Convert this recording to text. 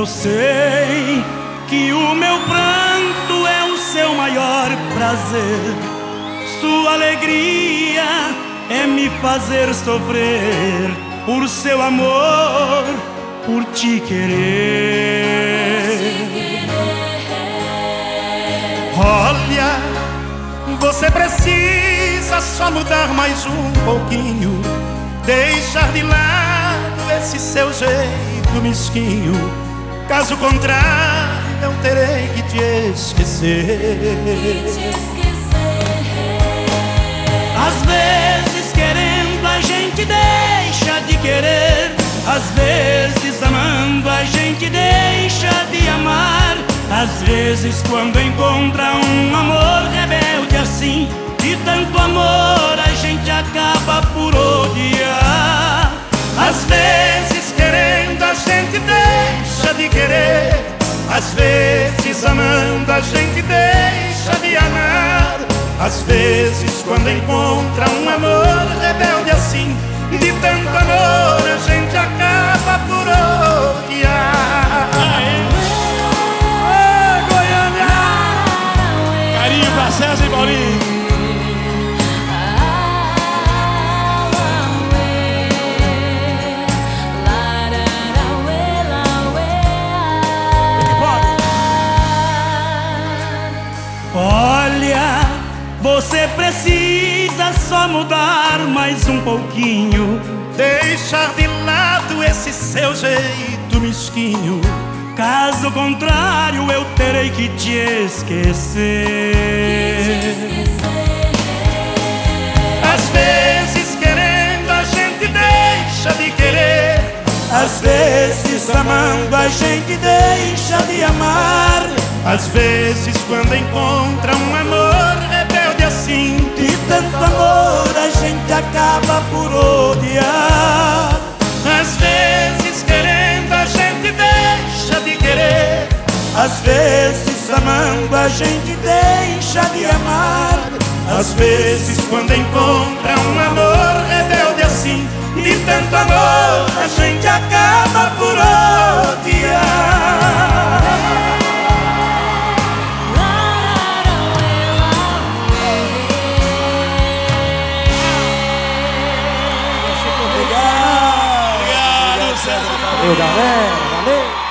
sei que o meu pranto é o seu maior prazer. Sua alegria é me fazer sofrer por seu amor, por te querer. Olha, você precisa só mudar mais um pouquinho, deixar de lado esse seu jeito mesquinho. Caso contrário, eu terei que te esquecer. Às vezes querendo a gente deixa de querer, às vezes amando a gente deixa de amar. Às vezes quando encontra um amor rebelde assim, de tanto amor a gente acaba por odiar. Às vezes querendo a gente deixa de querer, às vezes amando a gente deixa de amar. Às vezes quando encontra um amor rebelde assim, de tanto amor a gente acaba por odiar. Goiânia! Carinho pra César e Paulinho. Olha, você precisa só mudar mais um pouquinho, deixar de lado esse seu jeito mesquinho. Caso contrário eu terei que te esquecer. Às vezes querendo a gente deixa de querer, às vezes amando a gente deixa de amar. Às vezes quando encontra um amor rebelde assim, de tanto amor a gente acaba por odiar. Às vezes querendo a gente deixa de querer, às vezes amando a gente deixa de amar. Às vezes quando encontra um amor rebelde assim, de tanto amor a gente acaba por odiar. Obrigado, César. Valeu, galera. Valeu.